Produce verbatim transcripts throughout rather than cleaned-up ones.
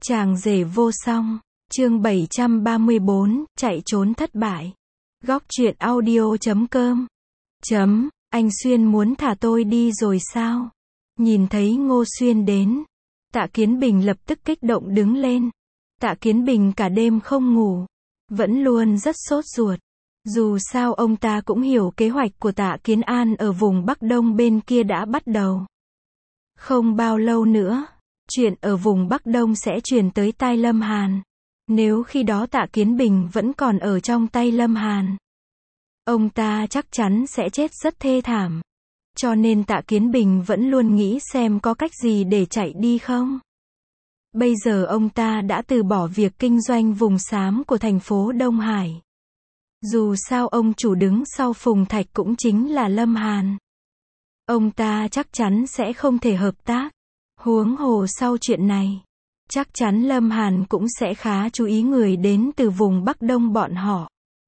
Chàng rể vô song, chương bảy trăm ba mươi tư, chạy trốn thất bại. Góc truyện audio chấm com. Chấm, anh Xuyên muốn thả tôi đi rồi sao? Nhìn thấy Ngô Xuyên đến, Tạ Kiến Bình lập tức kích động đứng lên. Tạ Kiến Bình cả đêm không ngủ, vẫn luôn rất sốt ruột. Dù sao ông ta cũng hiểu kế hoạch của Tạ Kiến An ở vùng Bắc Đông bên kia đã bắt đầu. Không bao lâu nữa, chuyện ở vùng Bắc Đông sẽ truyền tới tai Lâm Hàn. Nếu khi đó Tạ Kiến Bình vẫn còn ở trong tay Lâm Hàn, ông ta chắc chắn sẽ chết rất thê thảm. Cho nên Tạ Kiến Bình vẫn luôn nghĩ xem có cách gì để chạy đi không. Bây giờ ông ta đã từ bỏ việc kinh doanh vùng xám của thành phố Đông Hải. Dù sao ông chủ đứng sau Phùng Thạch cũng chính là Lâm Hàn. Ông ta chắc chắn sẽ không thể hợp tác. Huống hồ sau chuyện này, chắc chắn Lâm Hàn cũng sẽ khá chú ý người đến từ vùng Bắc Đông bọn họ.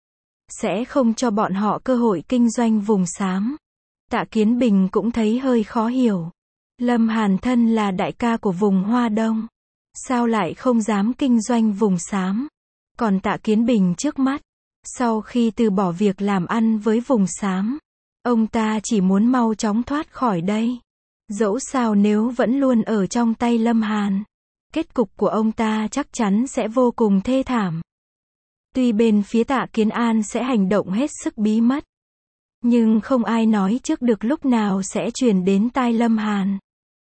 Sẽ không cho bọn họ cơ hội kinh doanh vùng xám. Tạ Kiến Bình cũng thấy hơi khó hiểu. Lâm Hàn thân là đại ca của vùng Hoa Đông, sao lại không dám kinh doanh vùng xám? Còn Tạ Kiến Bình trước mắt, sau khi từ bỏ việc làm ăn với vùng xám, ông ta chỉ muốn mau chóng thoát khỏi đây. Dẫu sao nếu vẫn luôn ở trong tay Lâm Hàn, kết cục của ông ta chắc chắn sẽ vô cùng thê thảm. Tuy bên phía Tạ Kiến An sẽ hành động hết sức bí mật, nhưng không ai nói trước được lúc nào sẽ truyền đến tai Lâm Hàn.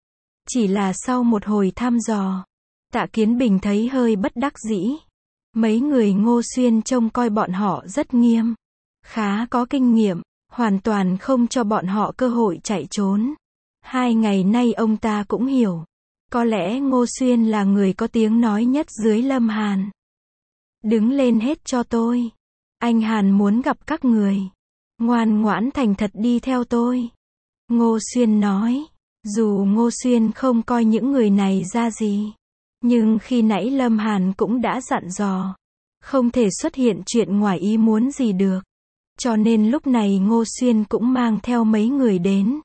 Chỉ là sau một hồi thăm dò, Tạ Kiến Bình thấy hơi bất đắc dĩ. Mấy người Ngô Xuyên trông coi bọn họ rất nghiêm, khá có kinh nghiệm, hoàn toàn không cho bọn họ cơ hội chạy trốn. Hai ngày nay ông ta cũng hiểu, có lẽ Ngô Xuyên là người có tiếng nói nhất dưới Lâm Hàn. Đứng lên hết cho tôi. Anh Hàn muốn gặp các người. Ngoan ngoãn thành thật đi theo tôi. Ngô Xuyên nói. Dù Ngô Xuyên không coi những người này ra gì, nhưng khi nãy Lâm Hàn cũng đã dặn dò, không thể xuất hiện chuyện ngoài ý muốn gì được. Cho nên lúc này Ngô Xuyên cũng mang theo mấy người đến.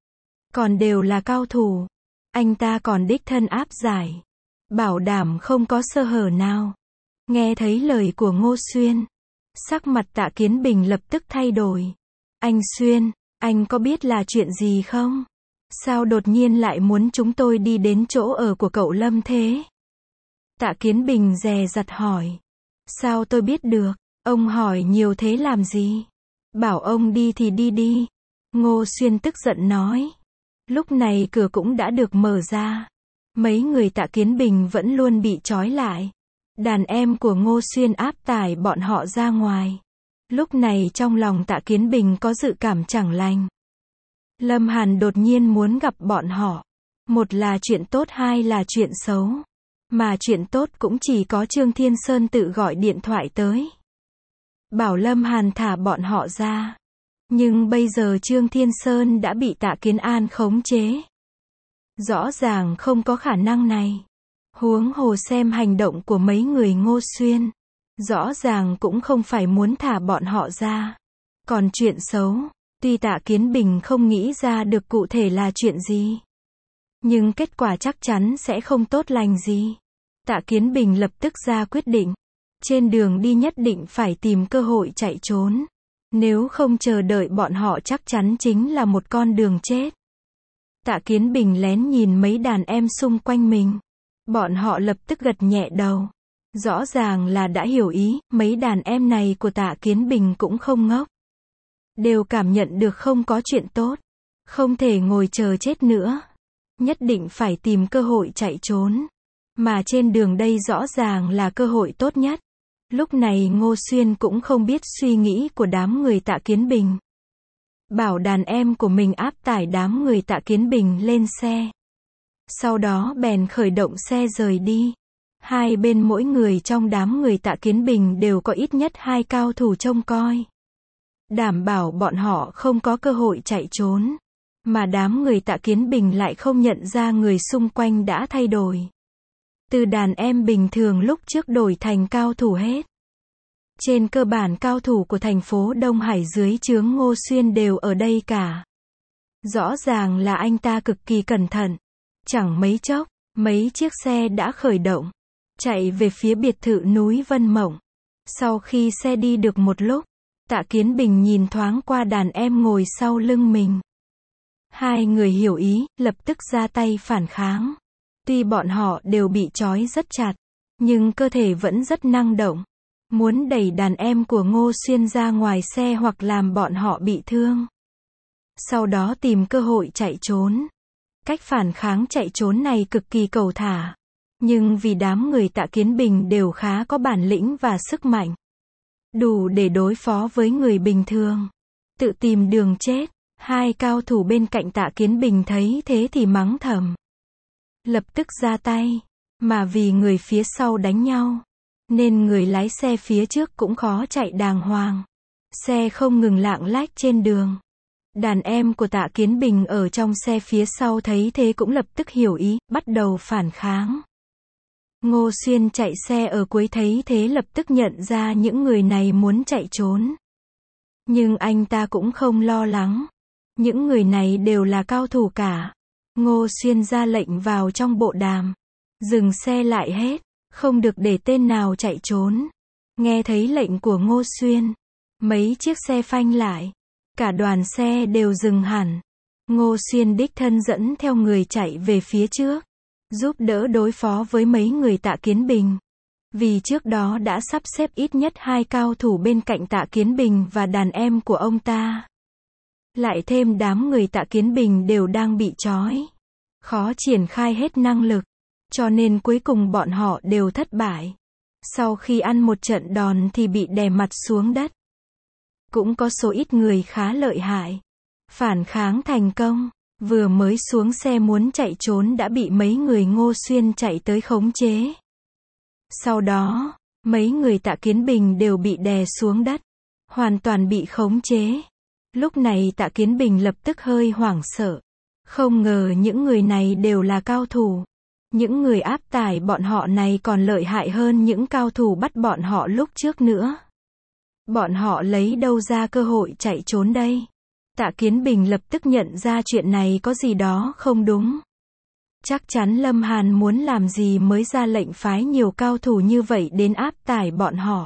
Còn đều là cao thủ. Anh ta còn đích thân áp giải, bảo đảm không có sơ hở nào. Nghe thấy lời của Ngô Xuyên, sắc mặt Tạ Kiến Bình lập tức thay đổi. Anh Xuyên, anh có biết là chuyện gì không? Sao đột nhiên lại muốn chúng tôi đi đến chỗ ở của cậu Lâm thế? Tạ Kiến Bình dè dặt hỏi. Sao tôi biết được? Ông hỏi nhiều thế làm gì? Bảo ông đi thì đi đi. Ngô Xuyên tức giận nói. Lúc này cửa cũng đã được mở ra. Mấy người Tạ Kiến Bình vẫn luôn bị trói lại. Đàn em của Ngô Xuyên áp tải bọn họ ra ngoài. Lúc này trong lòng Tạ Kiến Bình có dự cảm chẳng lành. Lâm Hàn đột nhiên muốn gặp bọn họ. Một là chuyện tốt, hai là chuyện xấu. Mà chuyện tốt cũng chỉ có Trương Thiên Sơn tự gọi điện thoại tới, bảo Lâm Hàn thả bọn họ ra. Nhưng bây giờ Trương Thiên Sơn đã bị Tạ Kiến An khống chế. Rõ ràng không có khả năng này. Huống hồ xem hành động của mấy người Ngô Xuyên, rõ ràng cũng không phải muốn thả bọn họ ra. Còn chuyện xấu, tuy Tạ Kiến Bình không nghĩ ra được cụ thể là chuyện gì, nhưng kết quả chắc chắn sẽ không tốt lành gì. Tạ Kiến Bình lập tức ra quyết định. Trên đường đi nhất định phải tìm cơ hội chạy trốn. Nếu không chờ đợi bọn họ chắc chắn chính là một con đường chết. Tạ Kiến Bình lén nhìn mấy đàn em xung quanh mình. Bọn họ lập tức gật nhẹ đầu. Rõ ràng là đã hiểu ý, mấy đàn em này của Tạ Kiến Bình cũng không ngốc. Đều cảm nhận được không có chuyện tốt. Không thể ngồi chờ chết nữa. Nhất định phải tìm cơ hội chạy trốn. Mà trên đường đây rõ ràng là cơ hội tốt nhất. Lúc này Ngô Xuyên cũng không biết suy nghĩ của đám người Tạ Kiến Bình. Bảo đàn em của mình áp tải đám người Tạ Kiến Bình lên xe. Sau đó bèn khởi động xe rời đi. Hai bên mỗi người trong đám người Tạ Kiến Bình đều có ít nhất hai cao thủ trông coi. Đảm bảo bọn họ không có cơ hội chạy trốn. Mà đám người Tạ Kiến Bình lại không nhận ra người xung quanh đã thay đổi. Từ đàn em bình thường lúc trước đổi thành cao thủ hết. Trên cơ bản cao thủ của thành phố Đông Hải dưới trướng Ngô Xuyên đều ở đây cả. Rõ ràng là anh ta cực kỳ cẩn thận. Chẳng mấy chốc, mấy chiếc xe đã khởi động. chạy về phía biệt thự núi Vân Mộng. Sau khi xe đi được một lúc, Tạ Kiến Bình nhìn thoáng qua đàn em ngồi sau lưng mình. Hai người hiểu ý, lập tức ra tay phản kháng. Tuy bọn họ đều bị trói rất chặt, nhưng cơ thể vẫn rất năng động. Muốn đẩy đàn em của Ngô Xuyên ra ngoài xe hoặc làm bọn họ bị thương. Sau đó tìm cơ hội chạy trốn. Cách phản kháng chạy trốn này cực kỳ cầu thả. Nhưng vì đám người Tạ Kiến Bình đều khá có bản lĩnh và sức mạnh. Đủ để đối phó với người bình thường. Tự tìm đường chết. Hai cao thủ bên cạnh Tạ Kiến Bình thấy thế thì mắng thầm. Lập tức ra tay. Mà vì người phía sau đánh nhau, nên người lái xe phía trước cũng khó chạy đàng hoàng. Xe không ngừng lạng lách trên đường. Đàn em của Tạ Kiến Bình ở trong xe phía sau thấy thế cũng lập tức hiểu ý, bắt đầu phản kháng. Ngô Xuyên chạy xe ở cuối thấy thế lập tức nhận ra những người này muốn chạy trốn. Nhưng anh ta cũng không lo lắng. Những người này đều là cao thủ cả. Ngô Xuyên ra lệnh vào trong bộ đàm. Dừng xe lại hết, không được để tên nào chạy trốn. Nghe thấy lệnh của Ngô Xuyên, mấy chiếc xe phanh lại. Cả đoàn xe đều dừng hẳn. Ngô Xuyên đích thân dẫn theo người chạy về phía trước, giúp đỡ đối phó với mấy người Tạ Kiến Bình. Vì trước đó đã sắp xếp ít nhất hai cao thủ bên cạnh Tạ Kiến Bình và đàn em của ông ta. Lại thêm đám người Tạ Kiến Bình đều đang bị trói. Khó triển khai hết năng lực. Cho nên cuối cùng bọn họ đều thất bại. Sau khi ăn một trận đòn thì bị đè mặt xuống đất. Cũng có số ít người khá lợi hại. Phản kháng thành công. Vừa mới xuống xe muốn chạy trốn đã bị mấy người Ngô Xuyên chạy tới khống chế. Sau đó, mấy người Tạ Kiến Bình đều bị đè xuống đất. Hoàn toàn bị khống chế. Lúc này Tạ Kiến Bình lập tức hơi hoảng sợ. Không ngờ những người này đều là cao thủ. Những người áp tải bọn họ này còn lợi hại hơn những cao thủ bắt bọn họ lúc trước nữa. Bọn họ lấy đâu ra cơ hội chạy trốn đây? Tạ Kiến Bình lập tức nhận ra chuyện này có gì đó không đúng. Chắc chắn Lâm Hàn muốn làm gì mới ra lệnh phái nhiều cao thủ như vậy đến áp tải bọn họ.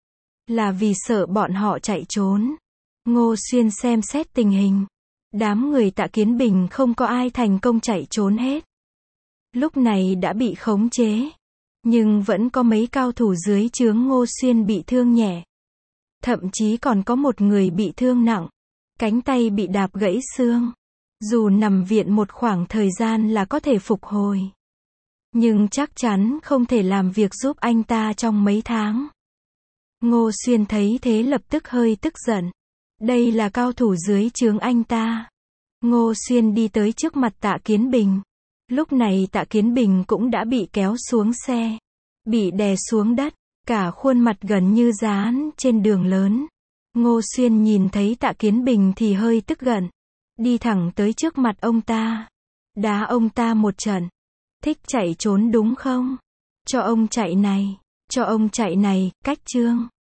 Là vì sợ bọn họ chạy trốn. Ngô Xuyên xem xét tình hình. Đám người Tạ Kiến Bình không có ai thành công chạy trốn hết. Lúc này đã bị khống chế. Nhưng vẫn có mấy cao thủ dưới trướng Ngô Xuyên bị thương nhẹ. Thậm chí còn có một người bị thương nặng. Cánh tay bị đạp gãy xương. Dù nằm viện một khoảng thời gian là có thể phục hồi. Nhưng chắc chắn không thể làm việc giúp anh ta trong mấy tháng. Ngô Xuyên thấy thế lập tức hơi tức giận. Đây là cao thủ dưới trướng anh ta. Ngô Xuyên đi tới trước mặt Tạ Kiến Bình. Lúc này Tạ Kiến Bình cũng đã bị kéo xuống xe. Bị đè xuống đất. Cả khuôn mặt gần như dán trên đường lớn. Ngô Xuyên nhìn thấy Tạ Kiến Bình thì hơi tức giận. Đi thẳng tới trước mặt ông ta. Đá ông ta một trận. Thích chạy trốn đúng không? Cho ông chạy này. Cho ông chạy này, cách chương.